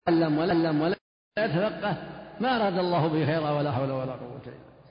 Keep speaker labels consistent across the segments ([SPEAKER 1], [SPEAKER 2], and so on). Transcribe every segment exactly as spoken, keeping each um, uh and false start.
[SPEAKER 1] يتعلم ولا يعلم ولا يتفقه ما أراد الله به خيرا ولا حول ولا قوة إلا بالله.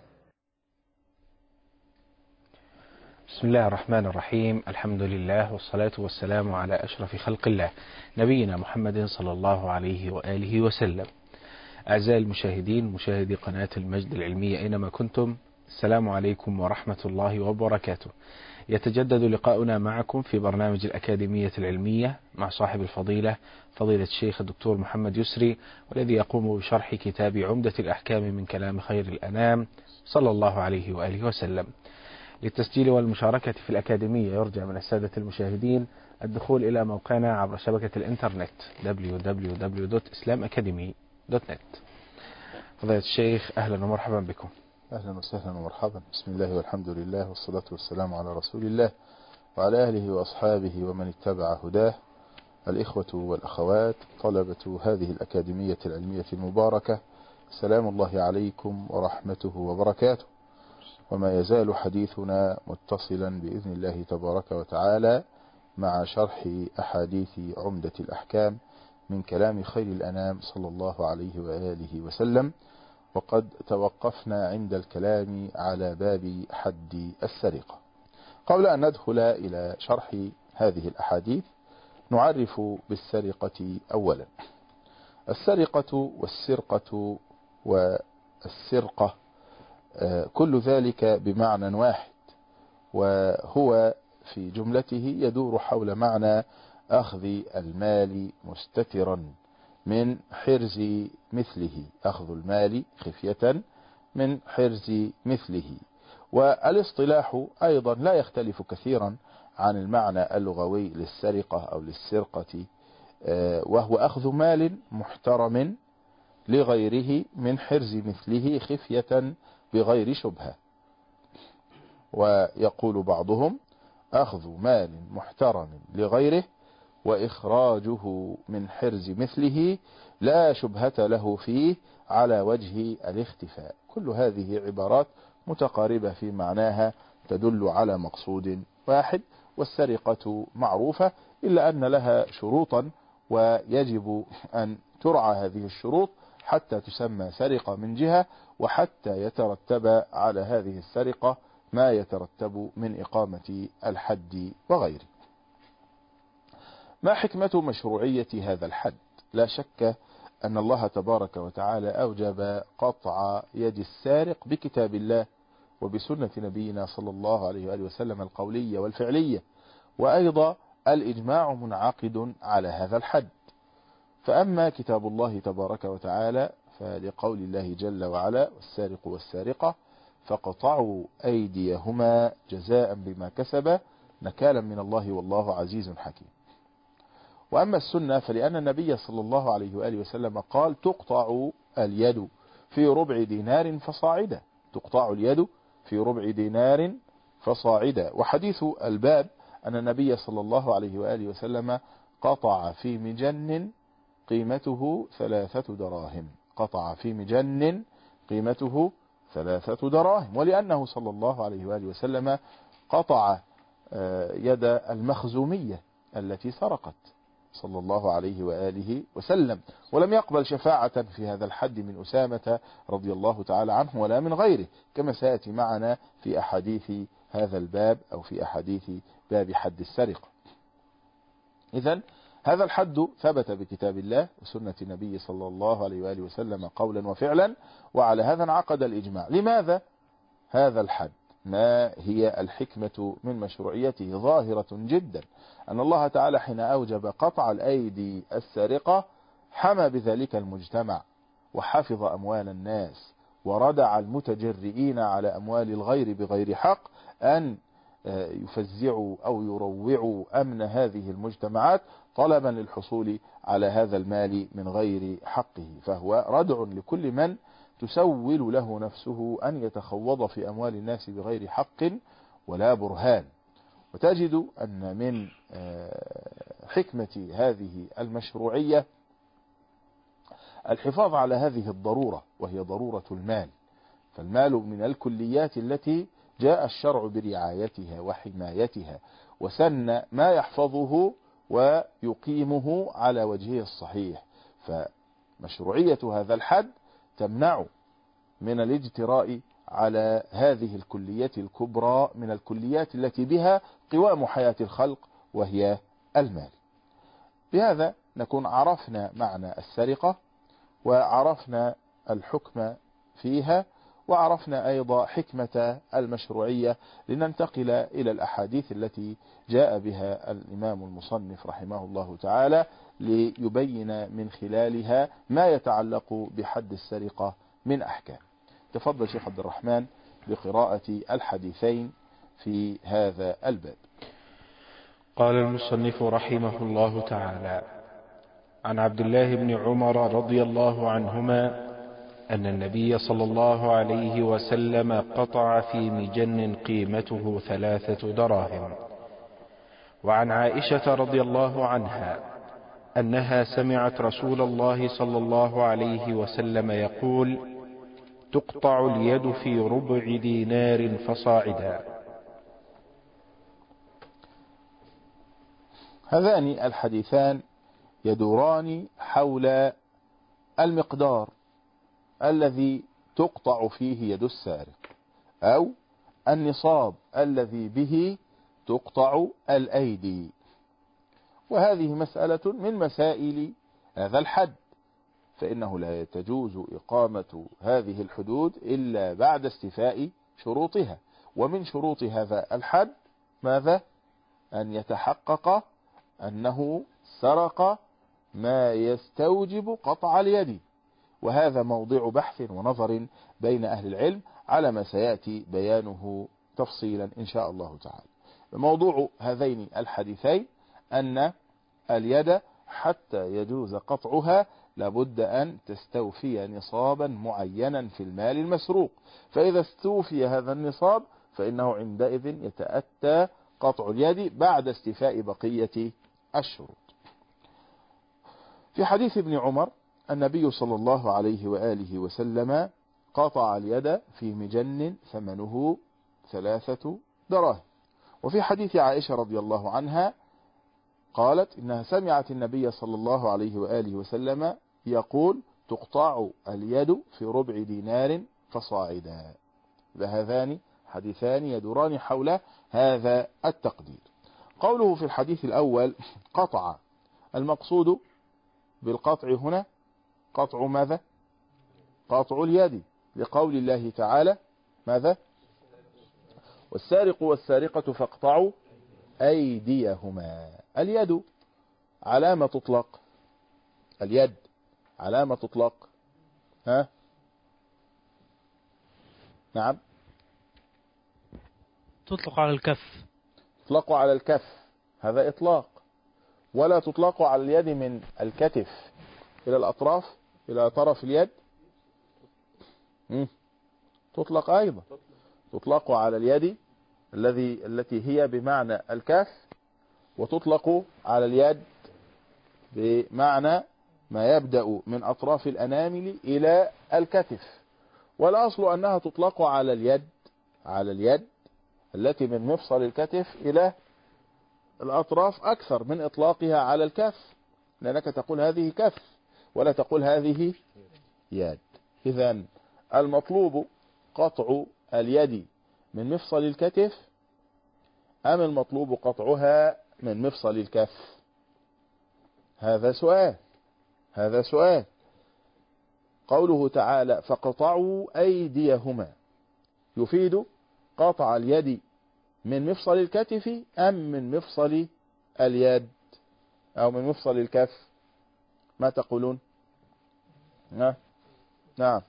[SPEAKER 2] بسم الله الرحمن الرحيم. الحمد لله والصلاة والسلام على أشرف خلق الله نبينا محمد صلى الله عليه وآله وسلم. أعزائي المشاهدين مشاهدي قناة المجد العلمية أينما كنتم، السلام عليكم ورحمة الله وبركاته. يتجدد لقاؤنا معكم في برنامج الأكاديمية العلمية مع صاحب الفضيلة فضيلة الشيخ الدكتور محمد يسري، والذي يقوم بشرح كتاب عمدة الأحكام من كلام خير الأنام صلى الله عليه وآله وسلم. للتسجيل والمشاركة في الأكاديمية يرجى من السادة المشاهدين الدخول إلى موقعنا عبر شبكة الإنترنت دبليو دبليو دبليو دوت إسلام أكاديمي دوت نت. فضيلة الشيخ أهلا ومرحبا بكم.
[SPEAKER 3] أهلا وسهلا ومرحبا. بسم الله والحمد لله والصلاة والسلام على رسول الله وعلى أهله وأصحابه ومن اتبع هداه. الإخوة والأخوات طلبة هذه الأكاديمية العلمية المباركة، سلام الله عليكم ورحمته وبركاته. وما يزال حديثنا متصلا بإذن الله تبارك وتعالى مع شرح أحاديث عمدة الأحكام من كلام خير الأنام صلى الله عليه وآله وسلم، وقد توقفنا عند الكلام على باب حد السرقة. قبل أن ندخل إلى شرح هذه الأحاديث نعرف بالسرقة أولا. السرقة والسرقة والسرقة كل ذلك بمعنى واحد، وهو في جملته يدور حول معنى أخذ المال مستترا من حرز مثله، أخذ المال خفية من حرز مثله. والاصطلاح أيضا لا يختلف كثيرا عن المعنى اللغوي للسرقة أو للسرقة، وهو أخذ مال محترم لغيره من حرز مثله خفية بغير شبهة. ويقول بعضهم أخذ مال محترم لغيره وإخراجه من حرز مثله لا شبهة له فيه على وجه الاختفاء. كل هذه عبارات متقاربة في معناها تدل على مقصود واحد، والسرقة معروفة إلا أن لها شروطا ويجب أن ترعى هذه الشروط حتى تسمى سرقة من جهة، وحتى يترتب على هذه السرقة ما يترتب من إقامة الحد وغيره. ما حكمة مشروعية هذا الحد؟ لا شك أن الله تبارك وتعالى أوجب قطع يد السارق بكتاب الله وبسنة نبينا صلى الله عليه وآله وسلم القولية والفعلية، وأيضا الإجماع منعقد على هذا الحد. فأما كتاب الله تبارك وتعالى فلقول الله جل وعلا والسارق والسارقة فقطعوا أيديهما جزاء بما كسبا نكالا من الله والله عزيز حكيم. وأما السنة فلأن النبي صلى الله عليه وآله وسلم قال تقطع اليد في ربع دينار فصاعدا، تقطع اليد في ربع دينار فصاعدا. وحديث الباب أن النبي صلى الله عليه وآله وسلم قطع في مجن قيمته ثلاثة دراهم، قطع في مجن قيمته ثلاثة دراهم. ولأنه صلى الله عليه وآله وسلم قطع يد المخزومية التي سرقت صلى الله عليه وآله وسلم، ولم يقبل شفاعة في هذا الحد من أسامة رضي الله تعالى عنه ولا من غيره، كما سيأتي معنا في أحاديث هذا الباب أو في أحاديث باب حد السرقة. إذن هذا الحد ثبت بكتاب الله وسنة النبي صلى الله عليه وآله وسلم قولا وفعلا، وعلى هذا انعقد الإجماع. لماذا هذا الحد؟ ما هي الحكمة من مشروعيته؟ ظاهرة جدا، أن الله تعالى حين أوجب قطع الأيدي السارقة حمى بذلك المجتمع وحفظ أموال الناس وردع المتجرئين على أموال الغير بغير حق أن يفزعوا أو يروعوا أمن هذه المجتمعات طلبا للحصول على هذا المال من غير حقه. فهو ردع لكل من تسول له نفسه أن يتخوض في أموال الناس بغير حق ولا برهان. وتجد أن من حكمة هذه المشروعية الحفاظ على هذه الضرورة، وهي ضرورة المال. فالمال من الكليات التي جاء الشرع برعايتها وحمايتها، وسن ما يحفظه ويقيمه على وجهه الصحيح. مشروعية هذا الحد تمنع من الاجتراء على هذه الكلية الكبرى من الكليات التي بها قوام حياة الخلق وهي المال. بهذا نكون عرفنا معنى السرقة وعرفنا الحكم فيها وعرفنا أيضا حكمة المشروعية، لننتقل إلى الأحاديث التي جاء بها الإمام المصنف رحمه الله تعالى ليبين من خلالها ما يتعلق بحد السرقة من أحكام. تفضل شيخ عبد الرحمن بقراءة الحديثين في هذا الباب.
[SPEAKER 2] قال المصنف رحمه الله تعالى: عن عبد الله بن عمر رضي الله عنهما أن النبي صلى الله عليه وسلم قطع في مجن قيمته ثلاثة دراهم. وعن عائشة رضي الله عنها أنها سمعت رسول الله صلى الله عليه وسلم يقول: تقطع اليد في ربع دينار فصاعدا.
[SPEAKER 3] هذان الحديثان يدوران حول المقدار الذي تقطع فيه يد السارق أو النصاب الذي به تقطع الأيدي، وهذه مسألة من مسائل هذا الحد، فإنه لا تجوز إقامة هذه الحدود إلا بعد استيفاء شروطها، ومن شروط هذا الحد ماذا؟ أن يتحقق أنه سرق ما يستوجب قطع اليد، وهذا موضع بحث ونظر بين أهل العلم على ما سيأتي بيانه تفصيلا إن شاء الله تعالى. موضوع هذين الحديثين أن اليد حتى يجوز قطعها لابد أن تستوفي نصابا معينا في المال المسروق، فإذا استوفي هذا النصاب فإنه عندئذ يتأتى قطع اليد بعد استيفاء بقية الشروط. في حديث ابن عمر النبي صلى الله عليه وآله وسلم قطع اليد في مجن ثمنه ثلاثة دراهم. وفي حديث عائشة رضي الله عنها قالت إنها سمعت النبي صلى الله عليه وآله وسلم يقول: تقطع اليد في ربع دينار فصاعدا. فهذان حديثان يدوران حول هذا التقدير. قوله في الحديث الأول قطع، المقصود بالقطع هنا قطع ماذا؟ قطع اليد، لقول الله تعالى ماذا؟ والسارق والسارقة فاقطعوا أيديهما. اليد على ما تطلق؟ اليد على ما تطلق؟ ها؟ نعم،
[SPEAKER 4] تطلق على الكف.
[SPEAKER 3] تطلق على الكف، هذا إطلاق. ولا تطلق على اليد من الكتف إلى الأطراف إلى طرف اليد؟ تطلق أيضا، تطلق على اليد الذي التي هي بمعنى الكف، وتطلق على اليد بمعنى ما يبدأ من أطراف الأنامل إلى الكتف. والأصل أنها تطلق على اليد على اليد التي من مفصل الكتف إلى الأطراف أكثر من إطلاقها على الكف، لأنك تقول هذه كف ولا تقول هذه يد. إذن المطلوب قطع اليد من مفصل الكتف أم المطلوب قطعها من مفصل الكف؟ هذا سؤال هذا سؤال. قوله تعالى فقطعوا أيديهما يفيد قطع اليد من مفصل الكتف أم من مفصل اليد أو من مفصل الكف؟ ما تقولون؟ نعم نعم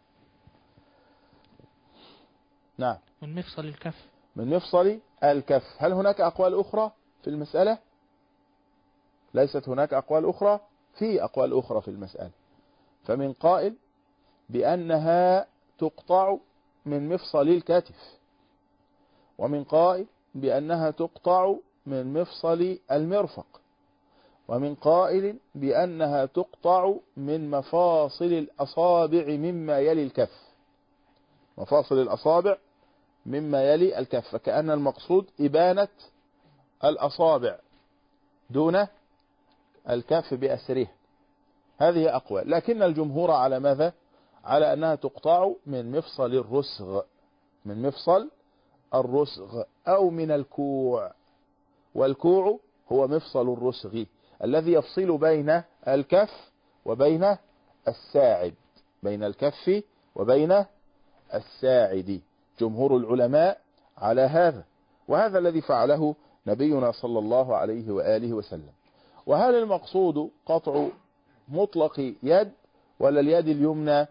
[SPEAKER 3] نعم
[SPEAKER 4] من مفصل الكف.
[SPEAKER 3] من مفصل الكف. هل هناك أقوال أخرى في المسألة؟ ليست هناك أقوال أخرى؟ في أقوال أخرى في المسألة. فمن قائل بأنها تقطع من مفصل الكتف، ومن قائل بأنها تقطع من مفصل المرفق، ومن قائل بأنها تقطع من مفاصل الأصابع مما يلي الكف. مفاصل الأصابع مما يلي الكف، فكأن المقصود إبانة الأصابع دون الكف بأسره. هذه أقوال، لكن الجمهور على ماذا؟ على أنها تقطع من مفصل الرسغ، من مفصل الرسغ أو من الكوع، والكوع هو مفصل الرسغ الذي يفصل بين الكف وبين الساعد، بين الكف وبين الساعد. جمهور العلماء على هذا، وهذا الذي فعله نبينا صلى الله عليه وآله وسلم. وهل المقصود قطع مطلق يد ولا اليد اليمنى؟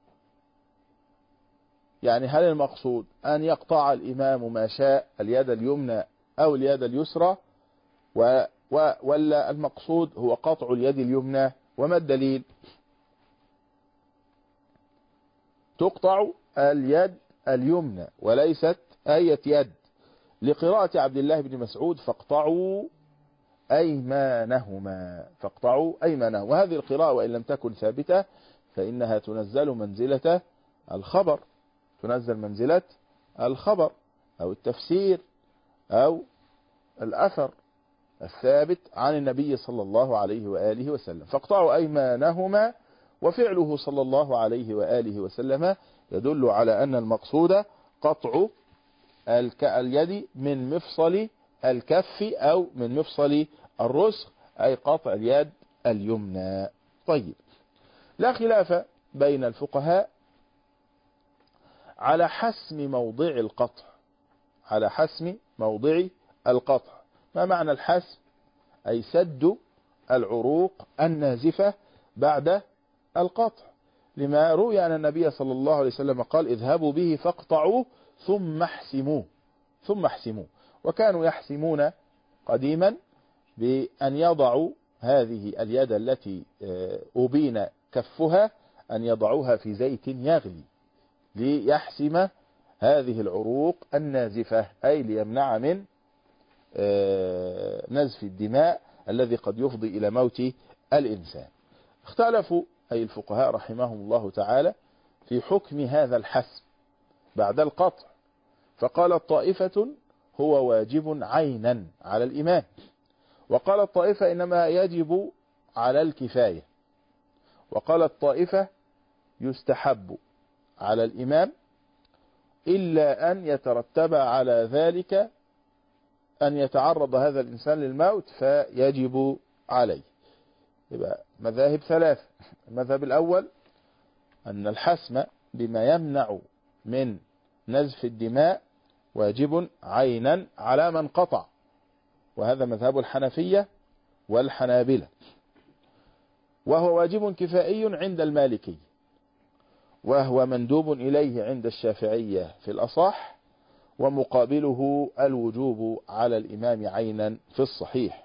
[SPEAKER 3] يعني هل المقصود أن يقطع الإمام ما شاء اليد اليمنى أو اليد اليسرى، و و ولا المقصود هو قطع اليد اليمنى؟ وما الدليل؟ تقطع اليد اليمنى وليست أية يد، لقراءة عبد الله بن مسعود فاقطعوا أيمانهما، فاقطعوا أيمانهما. وهذه القراءة وإن لم تكن ثابتة فإنها تنزل منزلة الخبر، تنزل منزلة الخبر أو التفسير أو الأثر الثابت عن النبي صلى الله عليه وآله وسلم. فاقطعوا أيمانهما، وفعله صلى الله عليه وآله وسلم يدل على أن المقصود قطع اليد من مفصل الكف أو من مفصل الرسغ، أي قطع اليد اليمنى. طيب، لا خلاف بين الفقهاء على حسم موضع القطع، على حسم موضع القطع. ما معنى الحسم؟ أي سد العروق النازفة بعد القطع، لما روي أن النبي صلى الله عليه وسلم قال اذهبوا به فاقطعوه ثم احسموه، ثم احسموه. وكانوا يحسمون قديما بأن يضعوا هذه اليد التي أبين كفها أن يضعوها في زيت يغلي ليحسم هذه العروق النازفة، أي ليمنع من نزف الدماء الذي قد يفضي إلى موت الإنسان. اختلفوا أي الفقهاء رحمهم الله تعالى في حكم هذا الحسم بعد القطع، فقالت طائفة هو واجب عينا على الإمام، وقالت طائفة إنما يجب على الكفاية، وقالت طائفة يستحب على الإمام إلا أن يترتب على ذلك أن يتعرض هذا الإنسان للموت فيجب عليه. يبقى مذاهب ثلاثة. المذهب الأول أن الحسم بما يمنع من نزف الدماء واجب عينا على من قطع، وهذا مذهب الحنفية والحنابلة، وهو واجب كفائي عند المالكي، وهو مندوب إليه عند الشافعية في الأصح، ومقابله الوجوب على الإمام عينا في الصحيح.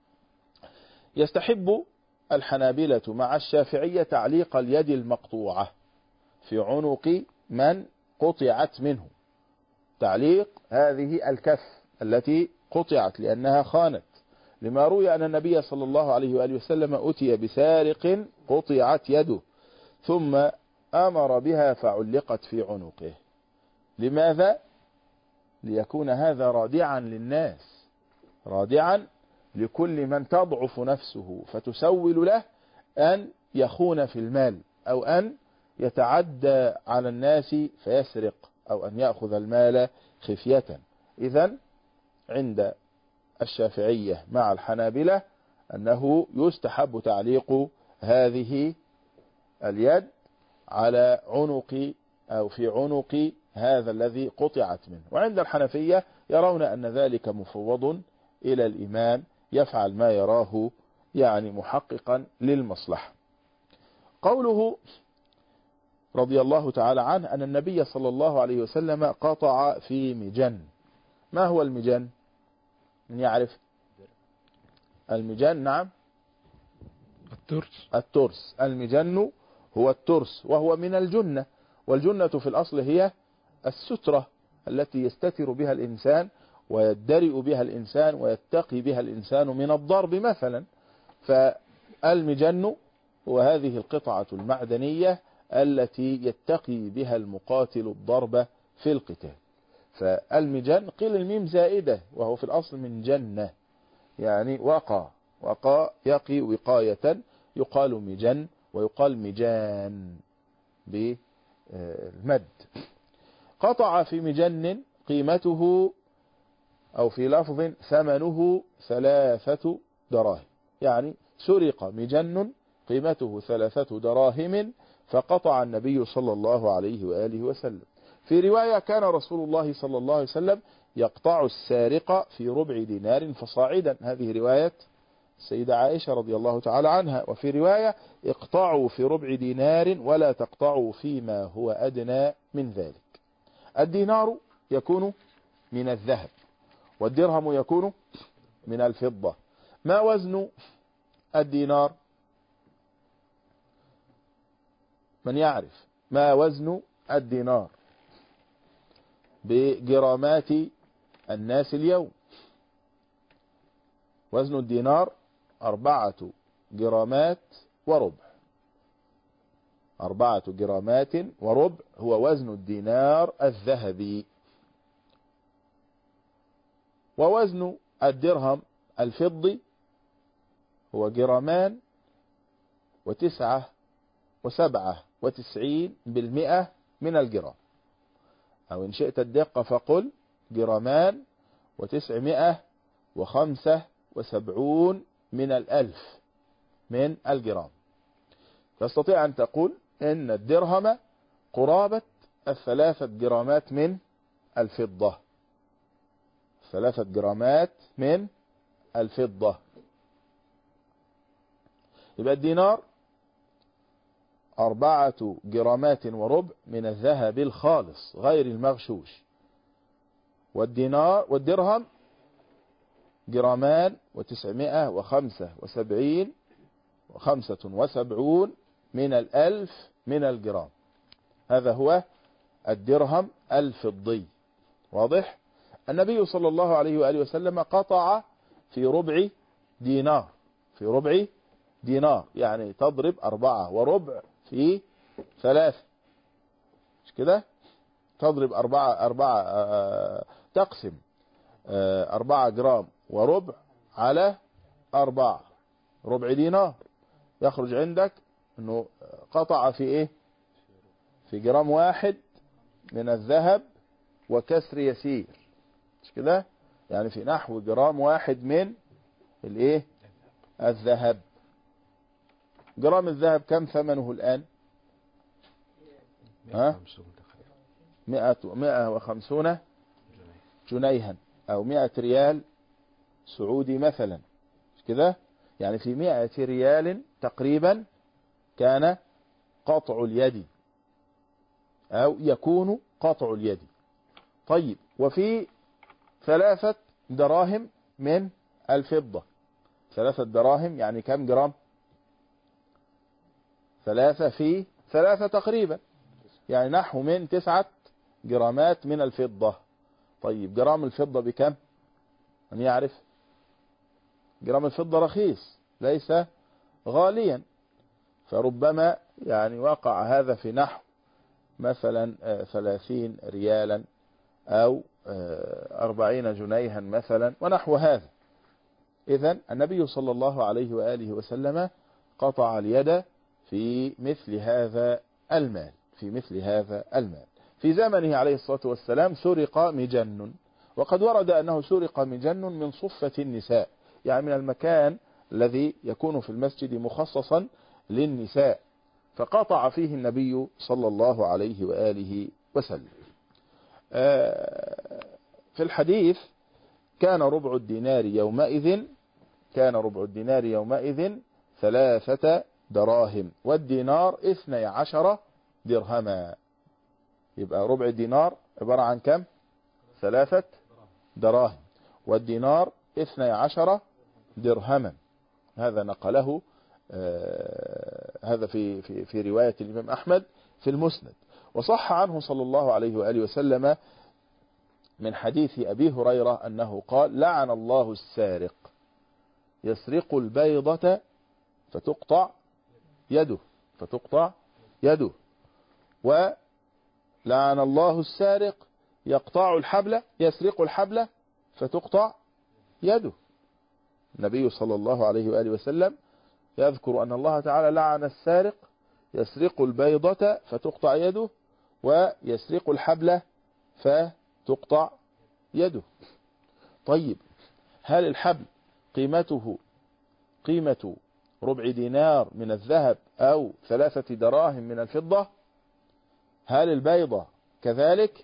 [SPEAKER 3] يستحب الحنابلة مع الشافعية تعليق اليد المقطوعة في عنق من قطعت منه، تعليق هذه الكف التي قطعت لأنها خانت، لما روي أن النبي صلى الله عليه وآله وسلم أتي بسارق قطعت يده ثم أمر بها فعلقت في عنقه. لماذا؟ ليكون هذا رادعا للناس، رادعا لكل من تضعف نفسه فتسول له أن يخون في المال أو أن يتعدى على الناس فيسرق أو أن يأخذ المال خفية. إذن عند الشافعية مع الحنابلة أنه يستحب تعليق هذه اليد على عنق أو في عنق هذا الذي قطعت منه، وعند الحنفية يرون أن ذلك مفوض إلى الإمام يفعل ما يراه يعني محققا للمصلحة. قوله رضي الله تعالى عنه أن النبي صلى الله عليه وسلم قطع في مجن. ما هو المجن؟ من يعرف المجن؟ نعم،
[SPEAKER 4] الترس.
[SPEAKER 3] الترس. المجن هو الترس، وهو من الجنة، والجنة في الأصل هي السترة التي يستتر بها الإنسان ويدرئ بها الإنسان ويتقي بها الإنسان من الضرب مثلا. فالمجن هو هذه القطعة المعدنية التي يتقي بها المقاتل الضرب في القتال. فالمجن قيل الميم زائدة، وهو في الأصل من جنة، يعني وقى، وقى يقي وقاية يقال مجن ويقال مجان بالمد. قطع في مجن قيمته أو في لفظ ثمنه ثلاثة دراهم، يعني سرق مجن قيمته ثلاثة دراهم فقطع النبي صلى الله عليه وآله وسلم. في رواية كان رسول الله صلى الله عليه وسلم يقطع السارق في ربع دينار فصاعدا، هذه رواية السيدة عائشة رضي الله تعالى عنها. وفي رواية اقطعوا في ربع دينار ولا تقطعوا فيما هو أدنى من ذلك. الدينار يكون من الذهب والدرهم يكون من الفضة. ما وزن الدينار؟ من يعرف ما وزن الدينار بجرامات الناس اليوم؟ وزن الدينار أربعة جرامات وربع. أربعة جرامات وربع هو وزن الدينار الذهبي. ووزن الدرهم الفضي هو جرامان وتسعة وسبعة وتسعين بالمئة من الجرام، أو إن شئت الدقة فقل جرامان وتسعمائة وخمسة وسبعون من الألف من الجرام. تستطيع أن تقول إن الدرهم قرابة الثلاثة جرامات من الفضة، ثلاثة جرامات من الفضة. يبقى الدينار أربعة جرامات وربع من الذهب الخالص غير المغشوش، والدينار والدرهم جرامان وتسعمائة وخمسة وسبعين وخمسة وسبعون من الألف من الجرام. هذا هو الدرهم الفضي. واضح؟ النبي صلى الله عليه وآله وسلم قطع في ربع دينار، في ربع دينار يعني تضرب أربعة وربع في ثلاثة، مش كده؟ تضرب أربعة أربعة آه تقسم آه أربعة جرام وربع على أربعة، ربع دينار، يخرج عندك انه قطع في ايه؟ في جرام واحد من الذهب وكسر يسير، مش كده؟ يعني في نحو جرام واحد من الايه؟ الذهب. جرام الذهب كم ثمنه الآن؟ ها؟ مئة مئة وخمسون جنيها أو مئة ريال سعودي مثلا، مش كده؟ يعني في مئة ريال تقريبا كان قطع اليد أو يكون قطع اليد. طيب، وفي ثلاثة دراهم من الفضة، ثلاثة دراهم يعني كم جرام؟ ثلاثة في ثلاثة تقريبا، يعني نحو من تسعة جرامات من الفضة. طيب جرام الفضة بكم؟ من يعرف؟ جرام الفضة رخيص ليس غاليا، فربما يعني وقع هذا في نحو مثلا ثلاثين ريالا أو أربعين جنيها مثلا ونحو هذا. إذن النبي صلى الله عليه وآله وسلم قطع اليد في مثل هذا المال، في مثل هذا المال. في زمنه عليه الصلاة والسلام سرق مجن، وقد ورد أنه سرق مجن من صفة النساء، يعني من المكان الذي يكون في المسجد مخصصا للنساء، فقطع فيه النبي صلى الله عليه وآله وسلم. في الحديث كان ربع الدينار يومئذ كان ربع الدينار يومئذ ثلاثة دراهم والدينار اثني عشر درهما. يبقى ربع الدينار عبارة عن كم؟ ثلاثة دراهم، والدينار اثني عشر درهما. هذا نقله آه هذا في, في, في رواية الإمام أحمد في المسند. وصح عنه صلى الله عليه وآله وسلم من حديث أبي هريرة أنه قال: لعن الله السارق يسرق البيضة فتقطع يده فتقطع يده ولعن الله السارق يقطع الحبل يسرق الحبل فتقطع يده. النبي صلى الله عليه وآله وسلم يذكر أن الله تعالى لعن السارق يسرق البيضة فتقطع يده، ويسرق الحبل فتقطع يده. طيب هل الحبل قيمته قيمة ربع دينار من الذهب أو ثلاثة دراهم من الفضة؟ هل البيضة كذلك؟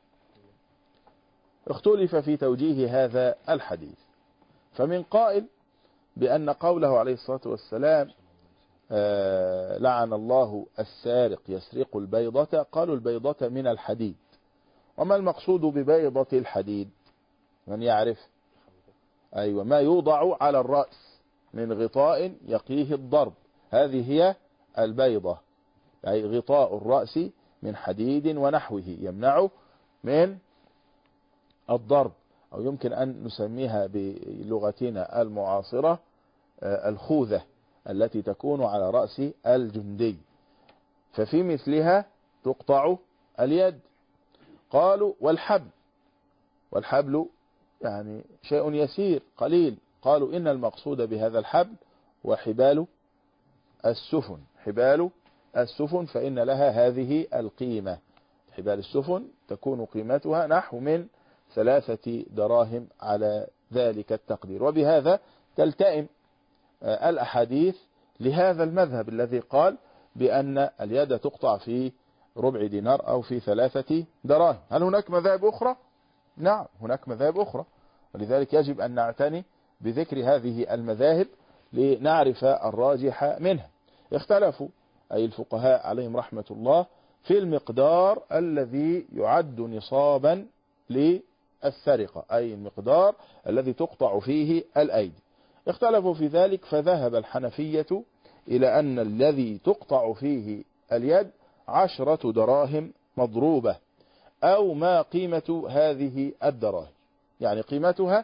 [SPEAKER 3] اختلف في توجيه هذا الحديث، فمن قائل بأن قوله عليه الصلاة والسلام آه لعن الله السارق يسرق البيضة، قالوا البيضة من الحديد. وما المقصود ببيضة الحديد؟ من يعرف؟ أيوة، ما يوضع على الرأس من غطاء يقيه الضرب، هذه هي البيضة، أي غطاء الرأس من حديد ونحوه يمنعه من الضرب، أو يمكن أن نسميها بلغتنا المعاصرة الخوذة التي تكون على رأس الجندي، ففي مثلها تقطع اليد. قالوا والحبل، والحبل يعني شيء يسير قليل، قالوا إن المقصود بهذا الحبل وحبال السفن، حبال السفن فإن لها هذه القيمة، حبال السفن تكون قيمتها نحو من ثلاثة دراهم على ذلك التقدير. وبهذا تلتئم الأحاديث لهذا المذهب الذي قال بأن اليد تقطع في ربع دينار أو في ثلاثة دراهم. هل هناك مذاهب أخرى؟ نعم هناك مذاهب أخرى، ولذلك يجب أن نعتني بذكر هذه المذاهب لنعرف الراجح منها. اختلفوا أي الفقهاء عليهم رحمة الله في المقدار الذي يعد نصابا للسرقة، أي المقدار الذي تقطع فيه الأيدي. اختلفوا في ذلك، فذهب الحنفية إلى أن الذي تقطع فيه اليد عشرة دراهم مضروبة، أو ما قيمة هذه الدراهم، يعني قيمتها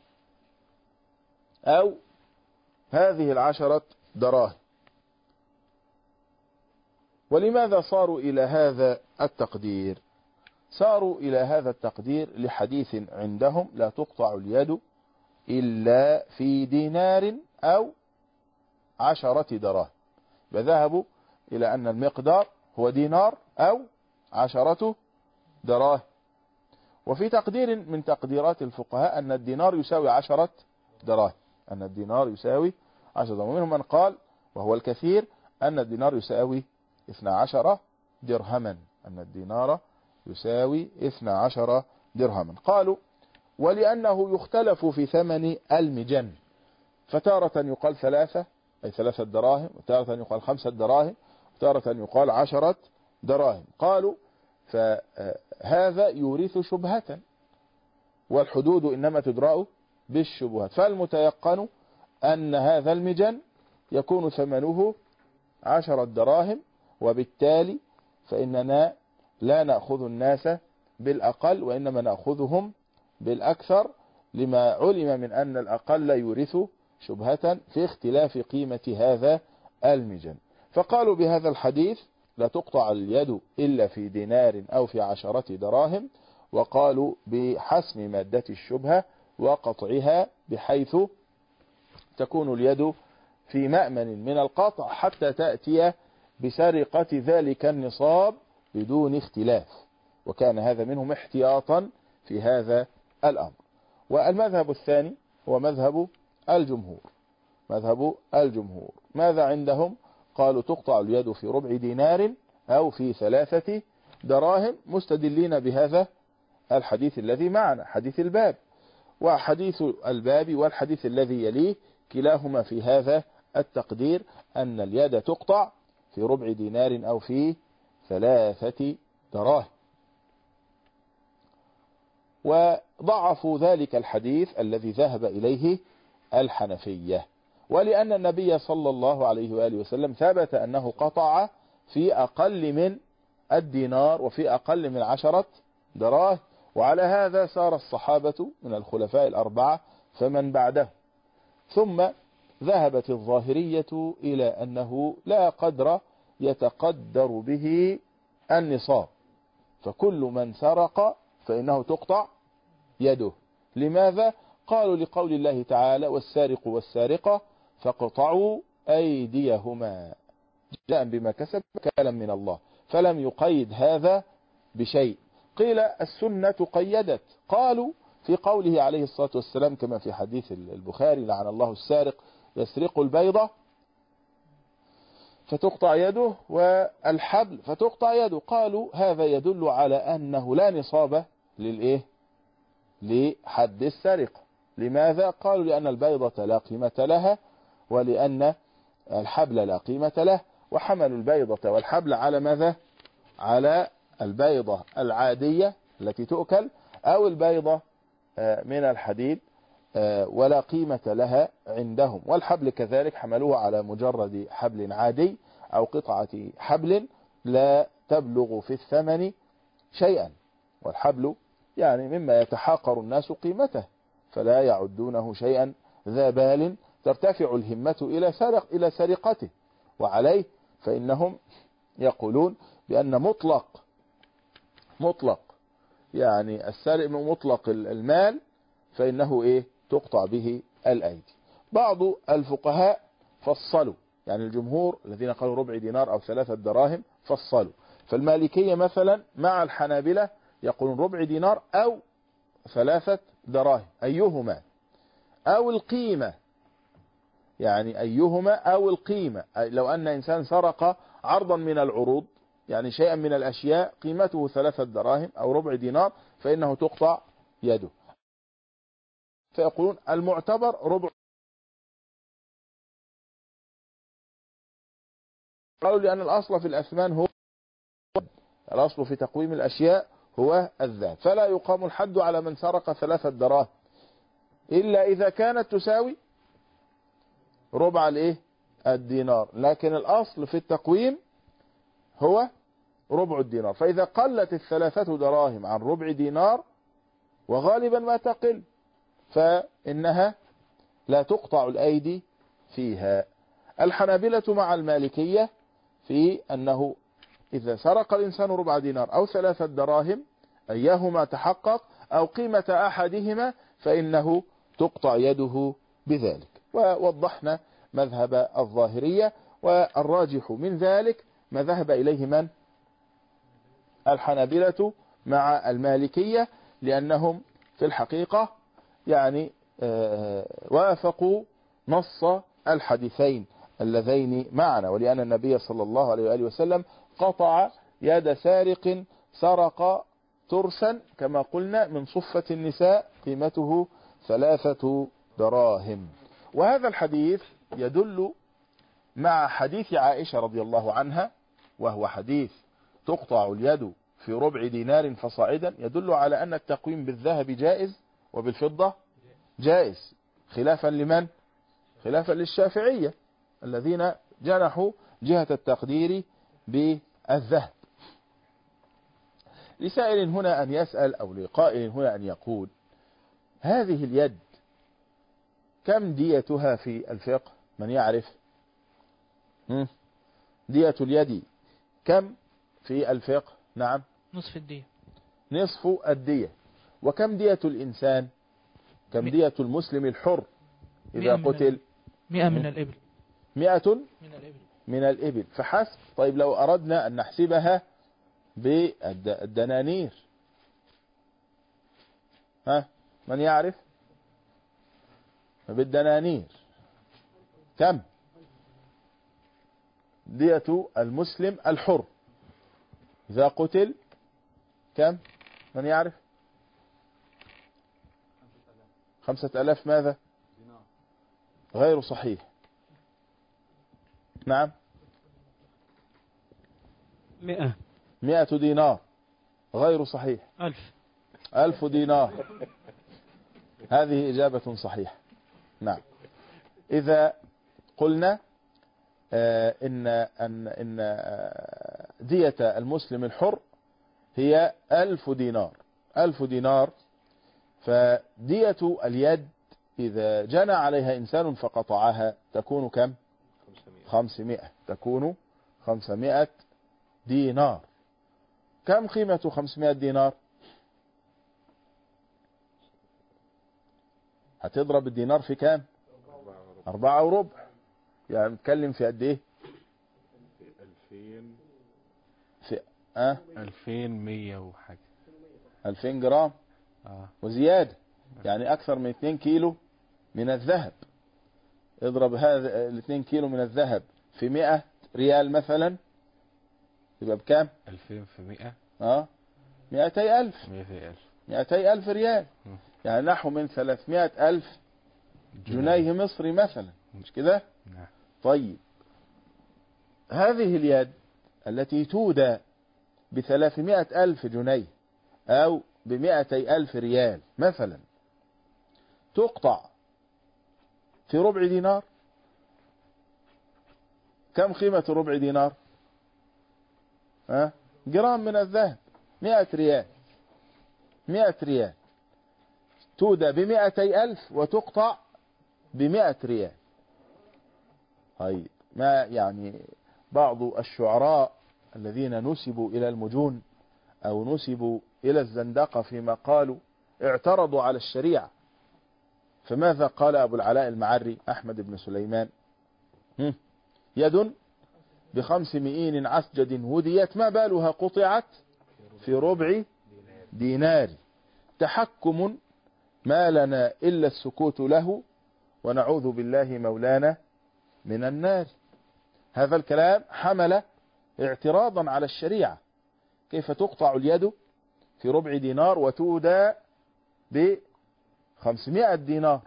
[SPEAKER 3] أو هذه العشرة دراهم. ولماذا صاروا إلى هذا التقدير؟ صاروا إلى هذا التقدير لحديث عندهم لا تقطع اليد إلا في دينار أو عشرة دراهم، فذهبوا إلى أن المقدار هو دينار أو عشرة دراهم. وفي تقدير من تقديرات الفقهاء أن الدينار يساوي عشرة دراهم، أن الدينار يساوي عشرة دراهم. ومنهم من قال وهو الكثير أن الدينار يساوي اثنا عشر درهما، أن الدينار يساوي اثنا عشر درهما. قالوا ولأنه يختلف في ثمن المجن، فتارة يقال ثلاثة أي ثلاثة دراهم، وتارة يقال خمسة دراهم، وتارة يقال عشرة دراهم. قالوا فهذا يورث شبهة، والحدود إنما تدرأ بالشبهات، فالمتيقن أن هذا المجن يكون ثمنه عشرة دراهم، وبالتالي فإننا لا نأخذ الناس بالأقل وإنما نأخذهم بالأكثر، لما علم من أن الأقل يورث شبهة في اختلاف قيمة هذا المجن. فقالوا بهذا الحديث لا تقطع اليد إلا في دينار أو في عشرة دراهم، وقالوا بحسم مادة الشبهة وقطعها بحيث تكون اليد في مأمن من القطع حتى تأتي بسرقة ذلك النصاب بدون اختلاف، وكان هذا منهم احتياطا في هذا الأمر. والمذهب الثاني هو مذهب الجمهور، مذهب الجمهور ماذا عندهم؟ قالوا تقطع اليد في ربع دينار أو في ثلاثة دراهم، مستدلين بهذا الحديث الذي معنا، حديث الباب. وحديث الباب والحديث الذي يليه كلاهما في هذا التقدير، أن اليد تقطع في ربع دينار أو في ثلاثة دراهم. وضعفوا ذلك الحديث الذي ذهب إليه الحنفية، ولأن النبي صلى الله عليه وآله وسلم ثبت أنه قطع في أقل من الدينار وفي أقل من عشرة دراهم. وعلى هذا سار الصحابة من الخلفاء الأربعة فمن بعده. ثم ذهبت الظاهرية إلى أنه لا قدر يتقدر به النصاب، فكل من سرق فإنه تقطع يده. لماذا؟ قالوا لقول الله تعالى والسارق والسارقة فاقطعوا أيديهما جاء بما كسب كالا من الله، فلم يقيد هذا بشيء. قيل السنة قيدت، قالوا في قوله عليه الصلاة والسلام كما في حديث البخاري: لعن الله السارق يسرق البيضة فتقطع يده والحبل فتقطع يده. قالوا هذا يدل على أنه لا نصاب للإيه لحد السرقة. لماذا؟ قالوا لأن البيضة لا قيمة لها ولأن الحبل لا قيمة له، وحملوا البيضة والحبل على ماذا؟ على البيضة العادية التي تؤكل أو البيضة من الحديد ولا قيمة لها عندهم، والحبل كذلك حملوه على مجرد حبل عادي أو قطعة حبل لا تبلغ في الثمن شيئا، والحبل يعني مما يتحاقر الناس قيمته فلا يعدونه شيئا ذا بال ترتفع الهمة إلى سرق إلى سرقته. وعليه فإنهم يقولون بأن مطلق مطلق يعني السرق مطلق المال فإنه إيه تقطع به الأيدي. بعض الفقهاء فصلوا، يعني الجمهور الذين قالوا ربع دينار أو ثلاثة دراهم فصلوا. فالمالكية مثلا مع الحنابلة يقولون ربع دينار أو ثلاثة دراهم أيهما، أو القيمة، يعني أيهما أو القيمة. لو أن إنسان سرق عرضا من العروض يعني شيئا من الأشياء قيمته ثلاثة دراهم أو ربع دينار فإنه تقطع يده. فيقولون المعتبر ربع. قالوا لأن الأصل في الأثمان هو الأصل في تقويم الأشياء هو الذهب، فلا يقام الحد على من سرق ثلاثة دراهم إلا إذا كانت تساوي ربع الايه الدينار، لكن الأصل في التقويم هو ربع الدينار. فإذا قلت الثلاثة دراهم عن ربع دينار وغالبا ما تقل فإنها لا تقطع الأيدي فيها. الحنابلة مع المالكية في أنه إذا سرق الإنسان ربع دينار أو ثلاثة دراهم أيهما تحقق أو قيمة أحدهما فإنه تقطع يده بذلك. ووضحنا مذهب الظاهرية، والراجح من ذلك ما ذهب إليه من؟ الحنابلة مع المالكية، لأنهم في الحقيقة يعني وافقوا نص الحديثين اللذين معنا، ولأن النبي صلى الله عليه وآله وسلم قطع يد سارق سرق ترسا كما قلنا من صفة النساء قيمته ثلاثة دراهم. وهذا الحديث يدل مع حديث عائشة رضي الله عنها، وهو حديث تقطع اليد في ربع دينار فصاعدا، يدل على أن التقويم بالذهب جائز وبالفضة جائز، خلافا لمن؟ خلافا للشافعية الذين جنحوا جهة التقدير بالذهب. لسائل هنا أن يسأل أو لقائل هنا أن يقول: هذه اليد كم ديتها في الفقه؟ من يعرف؟ دية اليد كم في الفقه؟ نعم
[SPEAKER 4] نصف الدية.
[SPEAKER 3] نصف الدية. وكم دية الإنسان؟ كم دية المسلم الحر إذا قتل؟
[SPEAKER 4] مئة من الإبل.
[SPEAKER 3] مئة
[SPEAKER 4] من الإبل
[SPEAKER 3] من الإبل فحسب. طيب لو أردنا أن نحسبها بالدنانير، ها من يعرف؟ بالدنانير كم دية المسلم الحر إذا قتل؟ كم من يعرف؟ خمسة ألاف ماذا؟ غير صحيح. نعم
[SPEAKER 4] مئة
[SPEAKER 3] مئة دينار غير صحيح.
[SPEAKER 4] ألف
[SPEAKER 3] ألف دينار. هذه إجابة صحيحة. نعم. إذا قلنا آه إن أن إن آه دية المسلم الحر هي ألف دينار. ألف دينار، فدية اليد إذا جنى عليها إنسان فقطعها تكون كم؟ خمسمائة. تكون خمسمائة دينار. كم قيمة خمسمائة دينار؟ هتضرب الدينار في كام؟ أربعة وربع. يعني بنتكلم في قد ايه؟
[SPEAKER 2] ألفين
[SPEAKER 3] في اه
[SPEAKER 2] ألفين ومية وحاجة.
[SPEAKER 3] ألفين جرام
[SPEAKER 2] اه
[SPEAKER 3] وزيادة، يعني اكثر من اتنين كيلو من الذهب. اضرب هذا ال اتنين كيلو من الذهب في مئة ريال مثلا، يبقى بكام؟
[SPEAKER 2] ألفين في مئة
[SPEAKER 3] اه مئتي ألف
[SPEAKER 2] مئتي ألف
[SPEAKER 3] مئتي ألف ريال،
[SPEAKER 2] م.
[SPEAKER 3] يعني نحو من ثلاثمائة ألف جنيه مصري مثلا، مش كده؟
[SPEAKER 2] نعم.
[SPEAKER 3] طيب هذه اليد التي تودى بثلاثمائة ألف جنيه أو بمئتي ألف ريال مثلا، تقطع في ربع دينار. كم قيمة ربع دينار؟ ها؟ جرام من الذهب، مئة ريال. مئة ريال تودى بمئتي ألف وتقطع بمئة ريال. طيب ما يعني بعض الشعراء الذين نسبوا إلى المجون أو نسبوا إلى الزندقة فيما قالوا اعترضوا على الشريعة، فماذا قال أبو العلاء المعري أحمد بن سليمان؟ يد بخمس مئين عسجد هديت ما بالها قطعت في ربع دينار، تحكم ما لنا إلا السكوت له ونعوذ بالله مولانا من النار. هذا الكلام حمل اعتراضا على الشريعة، كيف تقطع اليد في ربع دينار وتودى بخمسمائة دينار؟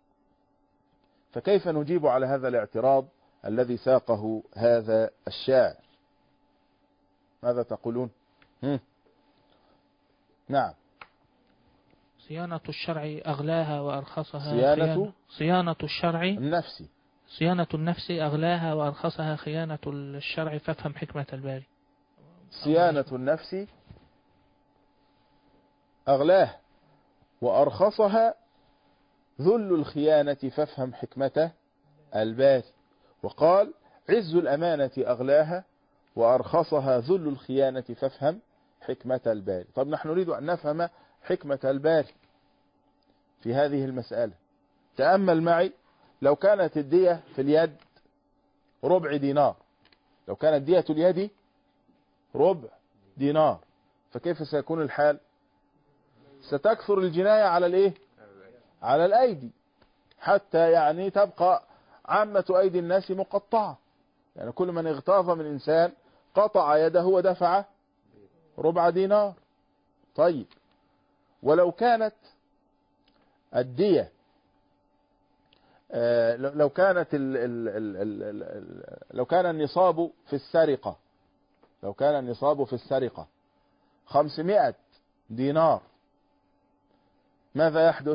[SPEAKER 3] فكيف نجيب على هذا الاعتراض الذي ساقه هذا الشاعر؟ ماذا تقولون؟ هم. نعم.
[SPEAKER 4] صيانة الشرع أغلاها وأرخصها.
[SPEAKER 3] صيانة
[SPEAKER 4] صيانة الشرع
[SPEAKER 3] النفس
[SPEAKER 4] صيانة النفس أغلاها وأرخصها خيانة الشرع، فافهم حكمة الباري.
[SPEAKER 3] صيانة النفس أغلاها وأرخصها ذل الخيانة، فافهم حكمة الباري. وقال عز الأمانة أغلاها وأرخصها ذل الخيانة، فافهم حكمة الباري. طب نحن نريد أن نفهم حكمة الباري في هذه المسألة. تأمل معي، لو كانت الدية في اليد ربع دينار، لو كانت دية اليد ربع دينار، فكيف سيكون الحال؟ ستكثر الجناية على الايه؟ على الايدي، حتى يعني تبقى عامة ايدي الناس مقطعة، يعني كل من اغتاظ من انسان قطع يده ودفع ربع دينار. طيب ولو كانت الدية آه لو كانت ال ال ال ال ال لو كان النصاب في السرقة لو كان النصاب في السرقة خمسمائة دينار، ماذا يحدث؟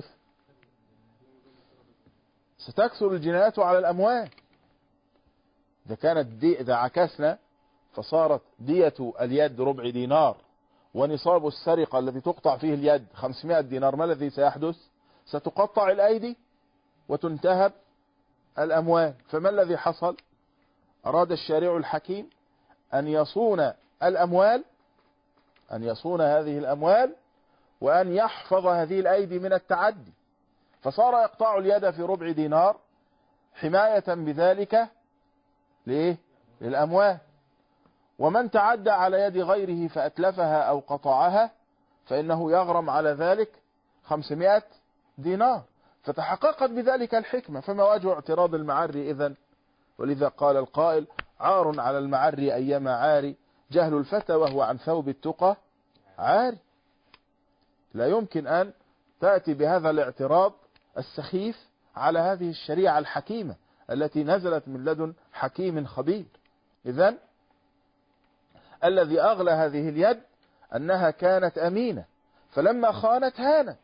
[SPEAKER 3] ستكثر الجنايات على الأموال. إذا كانت دي إذا عكسنا فصارت دية اليد ربع دينار ونصاب السرقة الذي تقطع فيه اليد خمسمائة دينار، ما الذي سيحدث؟ ستقطع الأيدي وتنتهب الأموال. فما الذي حصل؟ أراد الشارع الحكيم أن يصون الأموال أن يصون هذه الأموال وأن يحفظ هذه الأيدي من التعدي، فصار يقطع اليد في ربع دينار حماية بذلك ليه؟ للأموال. ومن تعدى على يد غيره فأتلفها أو قطعها فإنه يغرم على ذلك خمسمائة دينار. فتحققت بذلك الحكمة. فما وجه اعتراض المعري إذن؟ ولذا قال القائل عار على المعري أيما عاري، جهل الفتى وهو عن ثوب التقى عاري. لا يمكن أن تأتي بهذا الاعتراض السخيف على هذه الشريعة الحكيمة التي نزلت من لدن حكيم خبير. إذن الذي أغلى هذه اليد أنها كانت أمينة، فلما خانت هانت.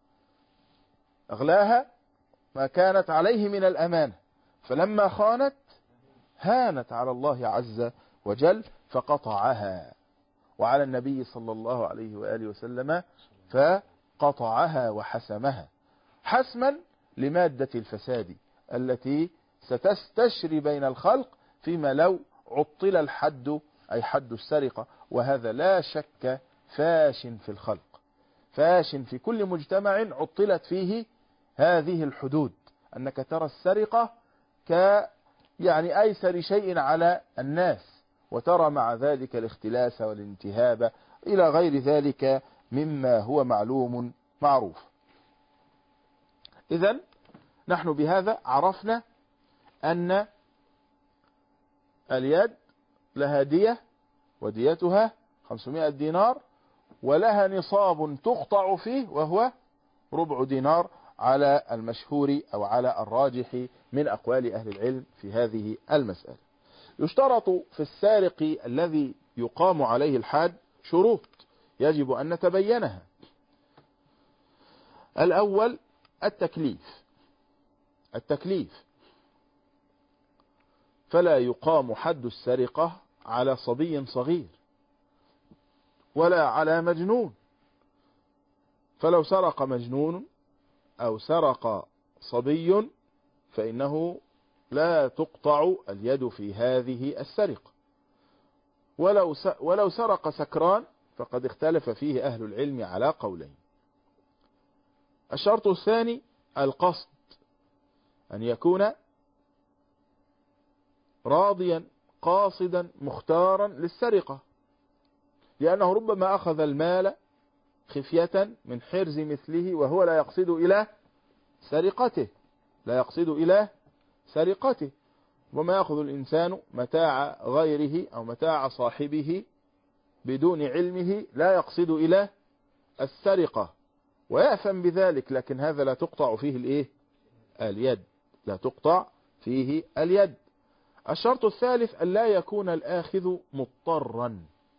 [SPEAKER 3] أغلاها ما كانت عليه من الأمانة، فلما خانت هانت على الله عز وجل فقطعها، وعلى النبي صلى الله عليه وآله وسلم فقطعها وحسمها حسما لمادة الفساد التي ستستشري بين الخلق فيما لو عطل الحد، أي حد السرقة، وهذا لا شك فاش في الخلق، فاش في كل مجتمع عطلت فيه هذه الحدود. أنك ترى السرقة ك يعني أيسر شيء على الناس، وترى مع ذلك الاختلاس والانتهاب إلى غير ذلك مما هو معلوم معروف. إذن نحن بهذا عرفنا أن اليد لها دية، وديتها خمسمائة دينار، ولها نصاب تقطع فيه وهو ربع دينار على المشهور أو على الراجح من أقوال أهل العلم في هذه المسألة. يشترط في السارق الذي يقام عليه الحد شروط يجب أن نتبينها. الأول التكليف. التكليف فلا يقام حد السرقة على صبي صغير ولا على مجنون، فلو سرق مجنون أو سرق صبي فإنه لا تقطع اليد في هذه السرقة. ولو ولو سرق سكران فقد اختلف فيه أهل العلم على قولين. الشرط الثاني القصد، أن يكون راضيا قاصدا مختارا للسرقة، لأنه ربما أخذ المال خفية من حرز مثله وهو لا يقصد إلى سرقته لا يقصد إلى سرقته وما يأخذ الإنسان متاع غيره أو متاع صاحبه بدون علمه لا يقصد إلى السرقة ويأثم بذلك، لكن هذا لا تقطع فيه الإيه؟ اليد، لا تقطع فيه اليد. الشرط الثالث أن لا يكون الآخذ مضطرا،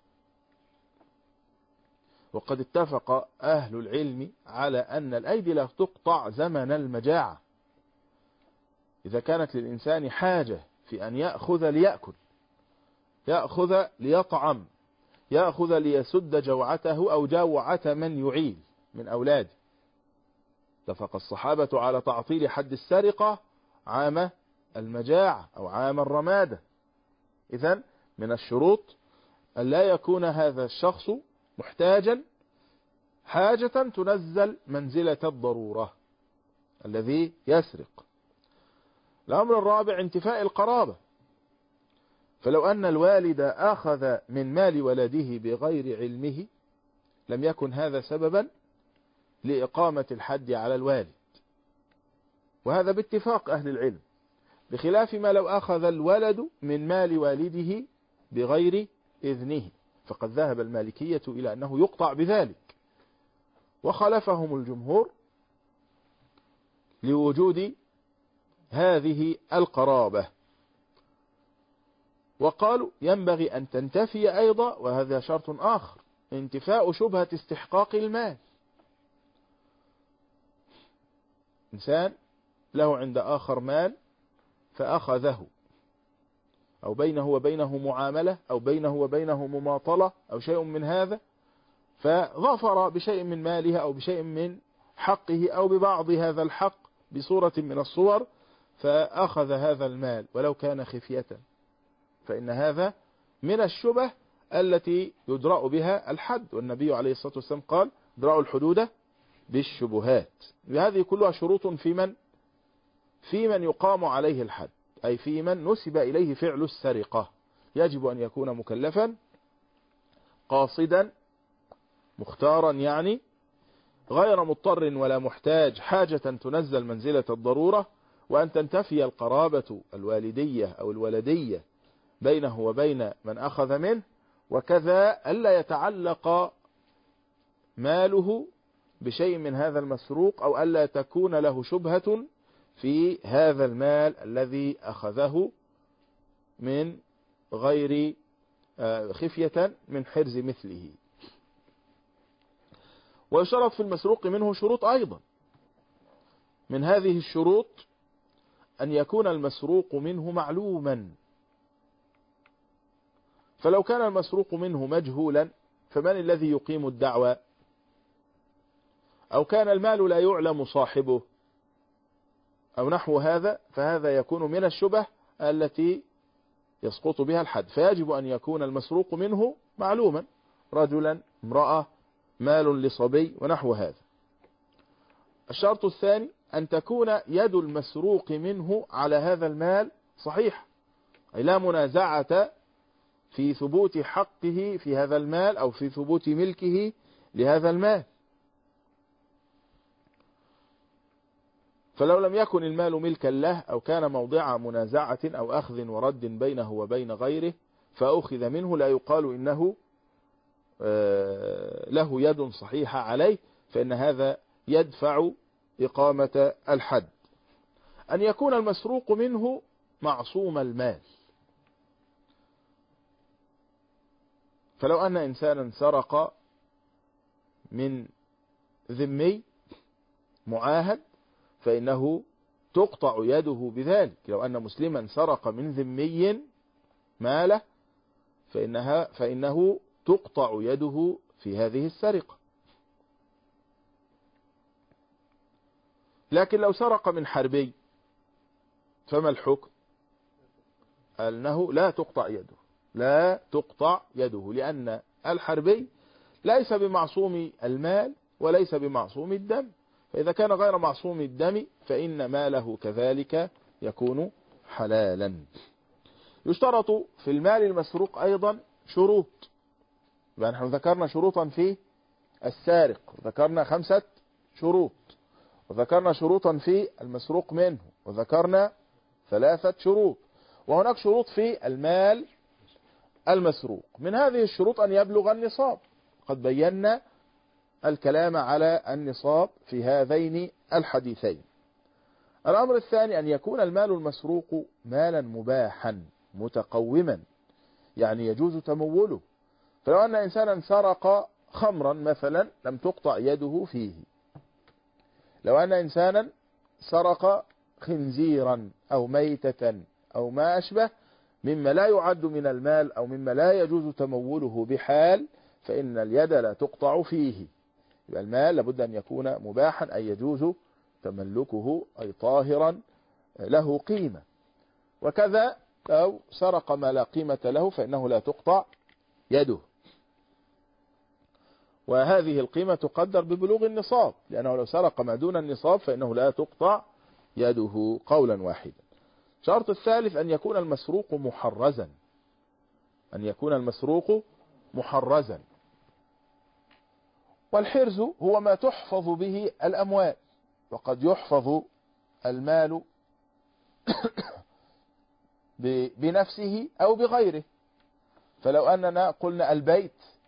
[SPEAKER 3] وقد اتفق أهل العلم على أن الأيدي لا تقطع زمن المجاعة. إذا كانت للإنسان حاجة في أن يأخذ ليأكل، يأخذ ليطعم، يأخذ ليسد جوعته أو جوعة من يعيل من أولاده، اتفق الصحابة على تعطيل حد السرقة عام المجاعة أو عام الرمادة. إذن من الشروط أن لا يكون هذا الشخص محتاجا حاجة تنزل منزلة الضرورة الذي يسرق. الأمر الرابع انتفاء القرابة، فلو أن الوالد أخذ من مال ولده بغير علمه لم يكن هذا سببا لإقامة الحد على الوالد، وهذا باتفاق أهل العلم، بخلاف ما لو أخذ الولد من مال والده بغير إذنه، فقد ذهب المالكية إلى أنه يقطع بذلك، وخلفهم الجمهور لوجود هذه القرابة، وقالوا ينبغي أن تنتفي أيضا، وهذا شرط آخر، انتفاء شبهة استحقاق المال. إنسان له عند آخر مال فأخذه، أو بينه وبينه معاملة، أو بينه وبينه مماطلة أو شيء من هذا، فظفر بشيء من مالها أو بشيء من حقه أو ببعض هذا الحق بصورة من الصور، فأخذ هذا المال ولو كان خفية، فإن هذا من الشبه التي يدرأ بها الحد، والنبي عليه الصلاة والسلام قال ادرأوا الحدود بالشبهات. وهذه كلها شروط في من في من يقام عليه الحد، أي في من نسب إليه فعل السرقة. يجب أن يكون مكلفا قاصدا مختارا، يعني غير مضطر ولا محتاج حاجة تنزل منزلة الضرورة، وأن تنتفي القرابة الوالدية أو الولدية بينه وبين من أخذ منه، وكذا ألا يتعلق ماله بشيء من هذا المسروق، أو ألا تكون له شبهة في هذا المال الذي أخذه من غير خفية من حرز مثله. ويشرط في المسروق منه شروط أيضا، من هذه الشروط أن يكون المسروق منه معلوما، فلو كان المسروق منه مجهولا فمن الذي يقيم الدعوى؟ أو كان المال لا يعلم صاحبه أو نحو هذا، فهذا يكون من الشبه التي يسقط بها الحد، فيجب أن يكون المسروق منه معلوما، رجلا، امرأة، مال لصبي ونحو هذا. الشرط الثاني أن تكون يد المسروق منه على هذا المال صحيح، أي لا منازعة في ثبوت حقه في هذا المال أو في ثبوت ملكه لهذا المال. فلو لم يكن المال ملكا له أو كان موضع منازعة أو أخذ ورد بينه وبين غيره فأخذ منه، لا يقال إنه له يد صحيحة عليه، فإن هذا يدفع إقامة الحد. أن يكون المسروق منه معصوم المال، فلو أن إنسانا سرق من ذمي معاهد فإنه تقطع يده بذلك. لو أن مسلما سرق من ذمي ماله فإنها فإنه تقطع يده في هذه السرقة. لكن لو سرق من حربي فما الحكم؟ أنه لا تقطع يده، لا تقطع يده، لأن الحربي ليس بمعصوم المال وليس بمعصوم الدم، فإذا كان غير معصوم الدم فإن ماله كذلك يكون حلالا. يشترط في المال المسروق أيضا شروط، يعني نحن ذكرنا شروطا في السارق، ذكرنا خمسة شروط، وذكرنا شروطا في المسروق منه، وذكرنا ثلاثة شروط، وهناك شروط في المال المسروق. من هذه الشروط أن يبلغ النصاب، قد بينا الكلام على النصاب في هذين الحديثين. الأمر الثاني أن يكون المال المسروق مالا مباحا متقوما، يعني يجوز تموله. فلو أن إنسانا سرق خمرا مثلا لم تقطع يده فيه. لو أن إنسانا سرق خنزيرا أو ميتة أو ما أشبه مما لا يعد من المال أو مما لا يجوز تموله بحال فإن اليد لا تقطع فيه. يبقى المال لابد أن يكون مباحا، أي يجوز تملكه، أي طاهرا له قيمة. وكذا لو سرق ما لا قيمة له فإنه لا تقطع يده، وهذه القيمة تقدر ببلوغ النصاب، لأنه لو سرق ما دون النصاب فإنه لا تقطع يده قولا واحدا. الشرط الثالث أن يكون المسروق محرزا، أن يكون المسروق محرزا. والحرز هو ما تحفظ به الأموال، وقد يحفظ المال بنفسه أو بغيره. فلو أننا قلنا البيت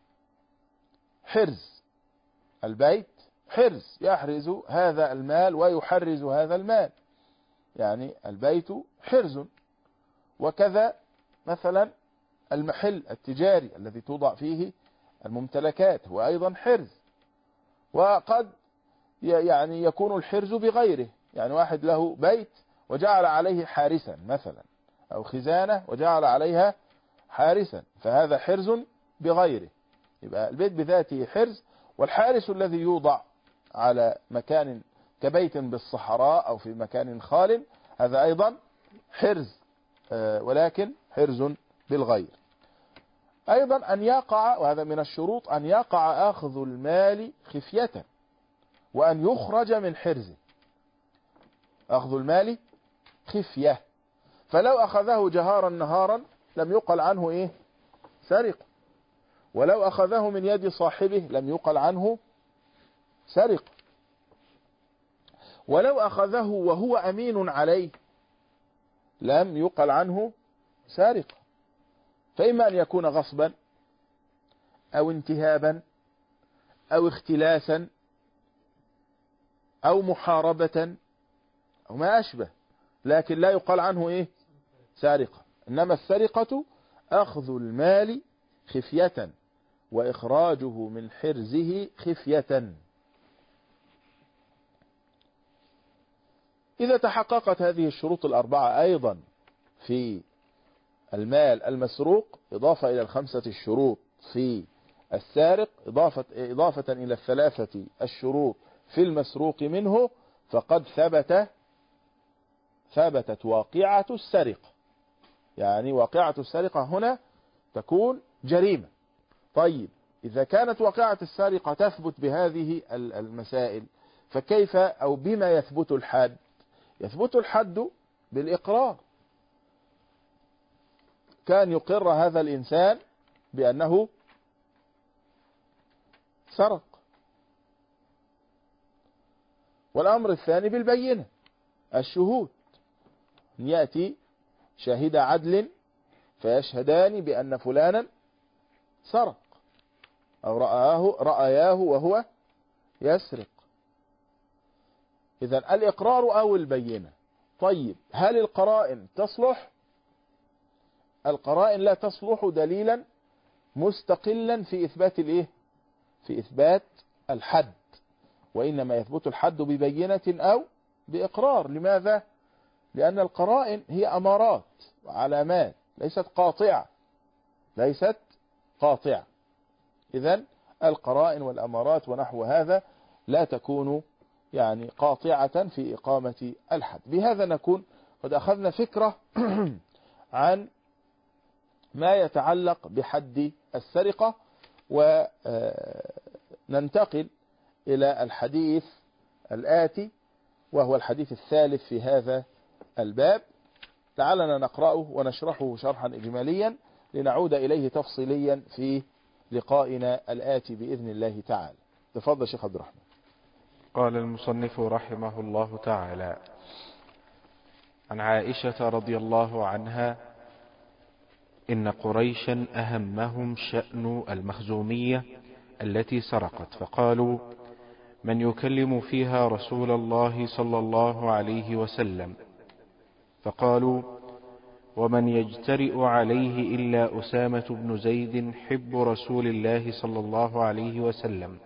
[SPEAKER 3] حرز، البيت حرز يحرز هذا المال ويحرز هذا المال، يعني البيت حرز. وكذا مثلا المحل التجاري الذي توضع فيه الممتلكات هو أيضا حرز. وقد يعني يكون الحرز بغيره، يعني واحد له بيت وجعل عليه حارسا مثلا، أو خزانة وجعل عليها حارسا، فهذا حرز بغيره. يبقى البيت بذاته حرز، والحارس الذي يوضع على مكان كبيت بالصحراء أو في مكان خال هذا أيضا حرز، ولكن حرز بالغير. أيضا أن يقع، وهذا من الشروط، أن يقع أخذ المال خفية وأن يخرج من حرزه. أخذ المال خفية، فلو أخذه جهارا نهارا لم يقل عنه إيه؟ سرق. ولو أخذه من يد صاحبه لم يقل عنه سرق. ولو أخذه وهو أمين عليه لم يقل عنه سارق. فإما أن يكون غصبا أو انتهابا أو اختلاسا أو محاربة أو ما أشبه، لكن لا يقال عنه إيه؟ سارقة. إنما السرقة أخذ المال خفية وإخراجه من حرزه خفية. إذا تحققت هذه الشروط الأربعة أيضا في المال المسروق، إضافة إلى الخمسة الشروط في السارق، إضافة, إضافة إلى الثلاثة الشروط في المسروق منه، فقد ثبت ثبتت واقعة السرقة. يعني واقعة السرقة هنا تكون جريمة. طيب إذا كانت واقعة السرقة تثبت بهذه المسائل، فكيف أو بما يثبت الحد؟ يثبت الحد بالإقرار. كان يقر هذا الإنسان بأنه سرق. والأمر الثاني بالبينة، الشهود، يأتي شاهد عدل فيشهدان بأن فلانا سرق أو رآه رأياه وهو يسرق. إذن الإقرار أو البينة. طيب هل القرائن تصلح؟ القرائن لا تصلح دليلا مستقلا في إثبات الإيه؟ في إثبات الحد، وإنما يثبت الحد ببينة أو بإقرار. لماذا؟ لأن القرائن هي أمارات وعلامات، ليست قاطعة ليست قاطعة. إذن القرائن والأمارات ونحو هذا لا تكون يعني قاطعة في إقامة الحد. بهذا نكون قد أخذنا فكرة عن ما يتعلق بحد السرقة، وننتقل إلى الحديث الآتي وهو الحديث الثالث في هذا الباب. لعلنا نقرأه ونشرحه شرحا إجماليا لنعود إليه تفصيليا في لقائنا الآتي بإذن الله تعالى. تفضل شيخ عبد الرحمن.
[SPEAKER 2] قال المصنف رحمه الله تعالى: عن عائشة رضي الله عنها إن قريشا أهمهم شأن المخزومية التي سرقت، فقالوا: من يكلم فيها رسول الله صلى الله عليه وسلم؟ فقالوا: ومن يجترئ عليه إلا أسامة بن زيد حب رسول الله صلى الله عليه وسلم.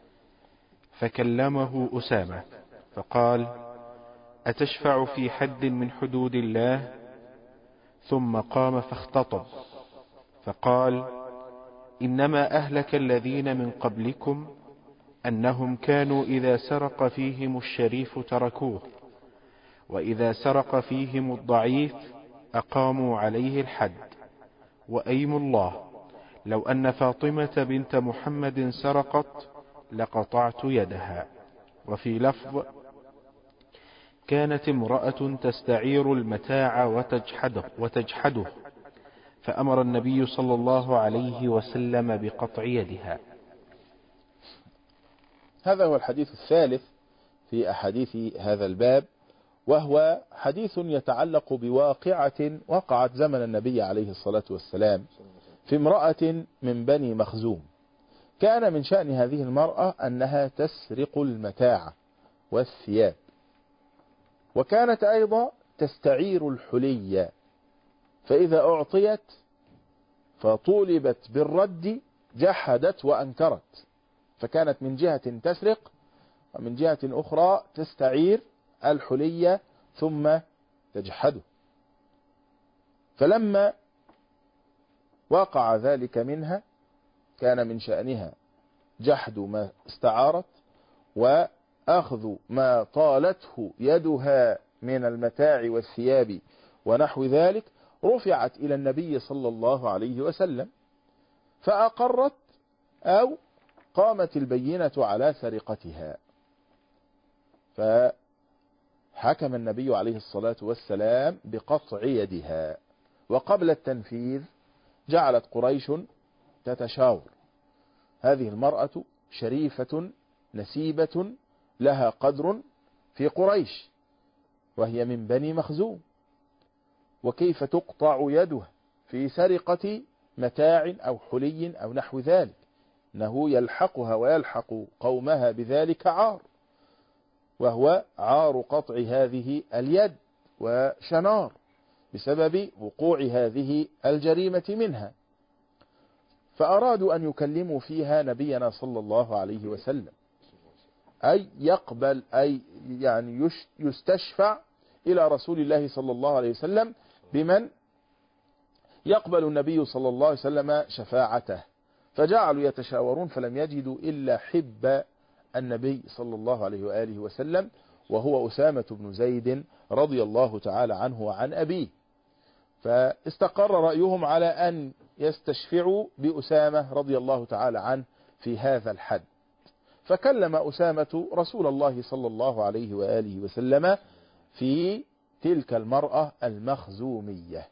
[SPEAKER 2] فكلمه أسامة فقال: أتشفع في حد من حدود الله؟ ثم قام فاختطب فقال: إنما أهلك الذين من قبلكم أنهم كانوا إذا سرق فيهم الشريف تركوه، وإذا سرق فيهم الضعيف أقاموا عليه الحد. وأيم الله لو أن فاطمة بنت محمد سرقت لقطعت يدها. وفي لفظ: كانت امرأة تستعير المتاع وتجحده, وتجحده فأمر النبي صلى الله عليه وسلم بقطع يدها.
[SPEAKER 3] هذا هو الحديث الثالث في أحاديث هذا الباب، وهو حديث يتعلق بواقعة وقعت زمن النبي عليه الصلاة والسلام في امرأة من بني مخزوم. كان من شأن هذه المرأة أنها تسرق المتاع والثياب، وكانت أيضا تستعير الحلي، فإذا أعطيت فطولبت بالرد جحدت وأنكرت، فكانت من جهة تسرق ومن جهة أخرى تستعير الحلي ثم تجحده. فلما وقع ذلك منها كان من شأنها جحد ما استعارت وأخذ ما طالته يدها من المتاع والثياب ونحو ذلك. رفعت إلى النبي صلى الله عليه وسلم فأقرت أو قامت البينة على سرقتها، فحكم النبي عليه الصلاة والسلام بقطع يدها. وقبل التنفيذ جعلت قريش تتشاور، هذه المرأة شريفة نسيبة لها قدر في قريش وهي من بني مخزوم، وكيف تقطع يدها في سرقة متاع أو حلي أو نحو ذلك؟ إنه يلحقها ويلحق قومها بذلك عار، وهو عار قطع هذه اليد وشنار بسبب وقوع هذه الجريمة منها. فأرادوا أن يكلموا فيها نبينا صلى الله عليه وسلم، أي يقبل أي يعني يستشفع إلى رسول الله صلى الله عليه وسلم بمن يقبل النبي صلى الله عليه وسلم شفاعته. فجعلوا يتشاورون فلم يجدوا إلا حب النبي صلى الله عليه وآله وسلم، وهو أسامة بن زيد رضي الله تعالى عنه وعن أبيه. فاستقر رأيهم على أن يستشفعوا بأسامة رضي الله تعالى عنه في هذا الحد. فكلم أسامة رسول الله صلى الله عليه وآله وسلم في تلك المرأة المخزومية،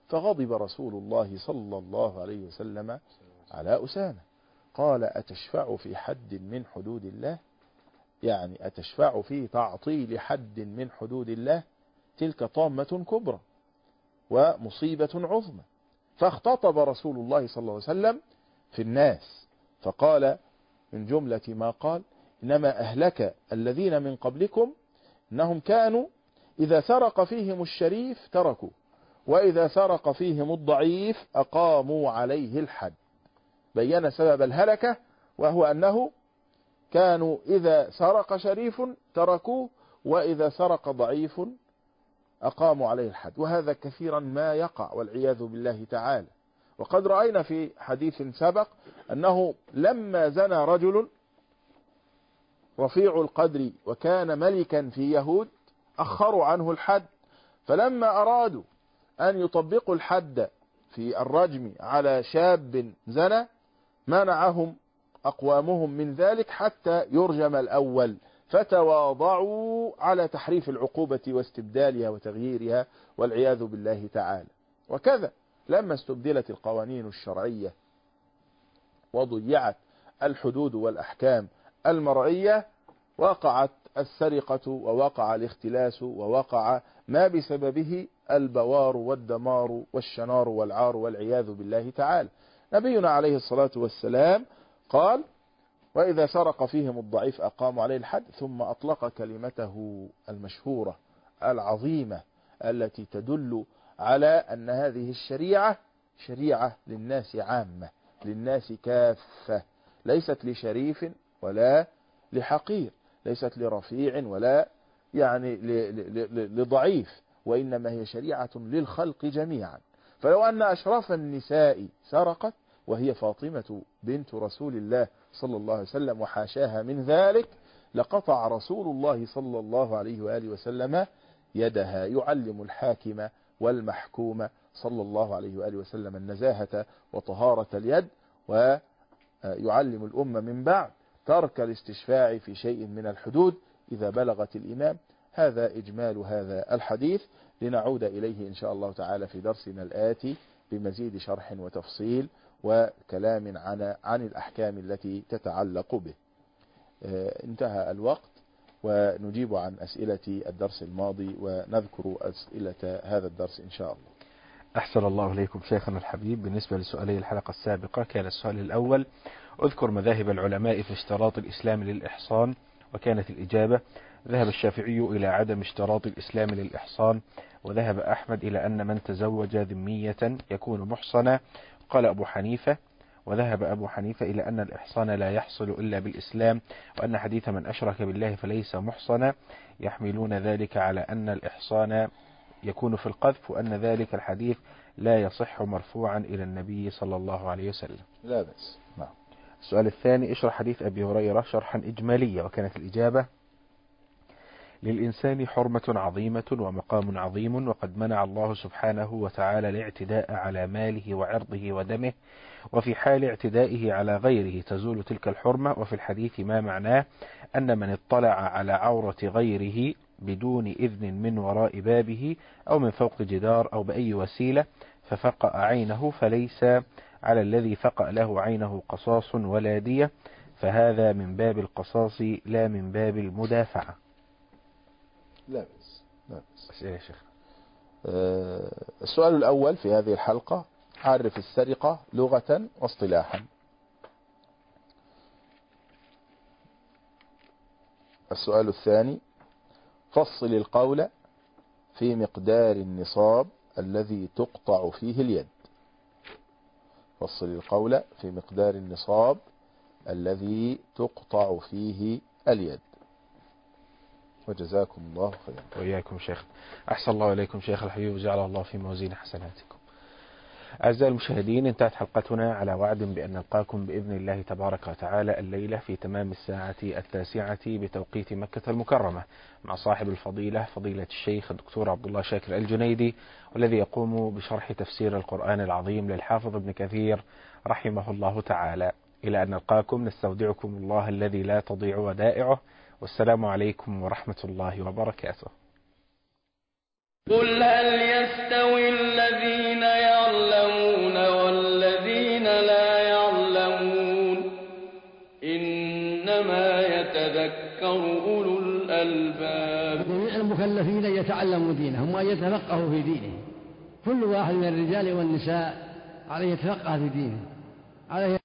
[SPEAKER 3] فغضب رسول الله صلى الله عليه وسلم على أسامة، قال أتشفع في حد من حدود الله؟ يعني أتشفع في تعطيل حد من حدود الله؟ تلك طامة كبرى ومصيبة عظمى. فاختطب رسول الله صلى الله عليه وسلم في الناس فقال من جملة ما قال: إنما أهلك الذين من قبلكم إنهم كانوا إذا سرق فيهم الشريف تركوا، وإذا سرق فيهم الضعيف أقاموا عليه الحد. بين سبب الهلكة، وهو أنه كانوا إذا سرق شريف تركوه، وإذا سرق ضعيف أقاموا عليه الحد. وهذا كثيرا ما يقع والعياذ بالله تعالى. وقد رأينا في حديث سبق أنه لما زنى رجل رفيع القدر وكان ملكا في يهود أخروا عنه الحد، فلما أرادوا أن يطبقوا الحد في الرجم على شاب زنى منعهم أقوامهم من ذلك حتى يرجم الأول، فتواضعوا على تحريف العقوبة واستبدالها وتغييرها والعياذ بالله تعالى. وكذا لما استبدلت القوانين الشرعية وضيعت الحدود والأحكام المرعية وقعت السرقة ووقع الاختلاس ووقع ما بسببه البوار والدمار والشنار والعار والعياذ بالله تعالى. نبينا عليه الصلاة والسلام قال: وإذا سرق فيهم الضعيف أقاموا عليه الحد، ثم أطلق كلمته المشهورة العظيمة التي تدل على أن هذه الشريعة شريعة للناس عامة، للناس كافة، ليست لشريف ولا لحقير، ليست لرفيع ولا يعني لضعيف، وإنما هي شريعة للخلق جميعا. فلو أن أشرف النساء سرقت وهي فاطمة بنت رسول الله صلى الله عليه وسلم وحاشاها من ذلك، لقطع رسول الله صلى الله عليه وآله وسلم يدها. يعلم الحاكم والمحكوم صلى الله عليه وآله وسلم النزاهة وطهارة اليد، ويعلم الأمة من بعد ترك الاستشفاع في شيء من الحدود إذا بلغت الإمام. هذا إجمال هذا الحديث، لنعود إليه إن شاء الله تعالى في درسنا الآتي بمزيد شرح وتفصيل وكلام عن عن الأحكام التي تتعلق به. انتهى الوقت، ونجيب عن أسئلة الدرس الماضي ونذكر أسئلة هذا الدرس إن شاء الله.
[SPEAKER 2] أحسن الله إليكم شيخنا الحبيب. بالنسبة لسؤالي الحلقة السابقة كان السؤال الأول: أذكر مذاهب العلماء في اشتراط الإسلام للإحصان، وكانت الإجابة: ذهب الشافعي إلى عدم اشتراط الإسلام للإحصان، وذهب أحمد إلى أن من تزوج ذمية يكون محصنا. قال أبو حنيفة وذهب أبو حنيفة إلى أن الإحصان لا يحصل إلا بالإسلام، وأن حديث من أشرك بالله فليس محصنا يحملون ذلك على أن الإحصان يكون في القذف، وأن ذلك الحديث لا يصح مرفوعا إلى النبي صلى الله عليه وسلم.
[SPEAKER 3] لا بأس. نعم.
[SPEAKER 2] السؤال الثاني: اشرح حديث أبي هريرة شرحا إجماليا، وكانت الإجابة: للإنسان حرمة عظيمة ومقام عظيم، وقد منع الله سبحانه وتعالى الاعتداء على ماله وعرضه ودمه، وفي حال اعتدائه على غيره تزول تلك الحرمة. وفي الحديث ما معناه أن من اطلع على عورة غيره بدون إذن من وراء بابه أو من فوق جدار أو بأي وسيلة ففقأ عينه فليس على الذي فقأ له عينه قصاص ولا دية، فهذا من باب القصاص لا من باب المدافعة.
[SPEAKER 3] لا بأس. لا بأس.
[SPEAKER 2] أسئلة يا شيخ.
[SPEAKER 3] أه السؤال الأول في هذه الحلقة: عرف السرقة لغة واصطلاحا. السؤال الثاني: فصل القول في مقدار النصاب الذي تقطع فيه اليد. فصل القول في مقدار النصاب الذي تقطع فيه اليد. وجزاكم الله خيرا.
[SPEAKER 2] وإياكم شيخ. أحسن الله إليكم شيخ الحبيب، وجعل الله في موازين حسناتكم. أعزائي المشاهدين، انتهت حلقتنا على وعد بأن نلقاكم بإذن الله تبارك وتعالى الليلة في تمام الساعة التاسعة بتوقيت مكة المكرمة مع صاحب الفضيلة فضيلة الشيخ الدكتور عبد الله شاكر الجنيدي، والذي يقوم بشرح تفسير القرآن العظيم للحافظ ابن كثير رحمه الله تعالى. إلى أن نلقاكم نستودعكم الله الذي لا تضيع ودائعه، والسلام عليكم ورحمة الله وبركاته.
[SPEAKER 5] قل هل يستوي الذين إنما يتذكر أولو الألباب.
[SPEAKER 1] جميع المكلفين أن يتعلموا دينهم وأن يتفقهوا في دينهم. كل واحد من الرجال والنساء عليه يتفقه في دينه، عليه